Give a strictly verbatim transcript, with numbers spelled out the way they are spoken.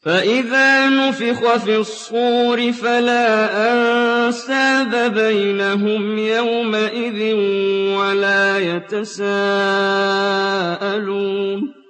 فَإِذَا نُفِخَ فِي الصُّورِ فَلَا أَنسَابَ بَيْنَهُمْ يَوْمَئِذٍ وَلَا يَتَسَاءَلُونَ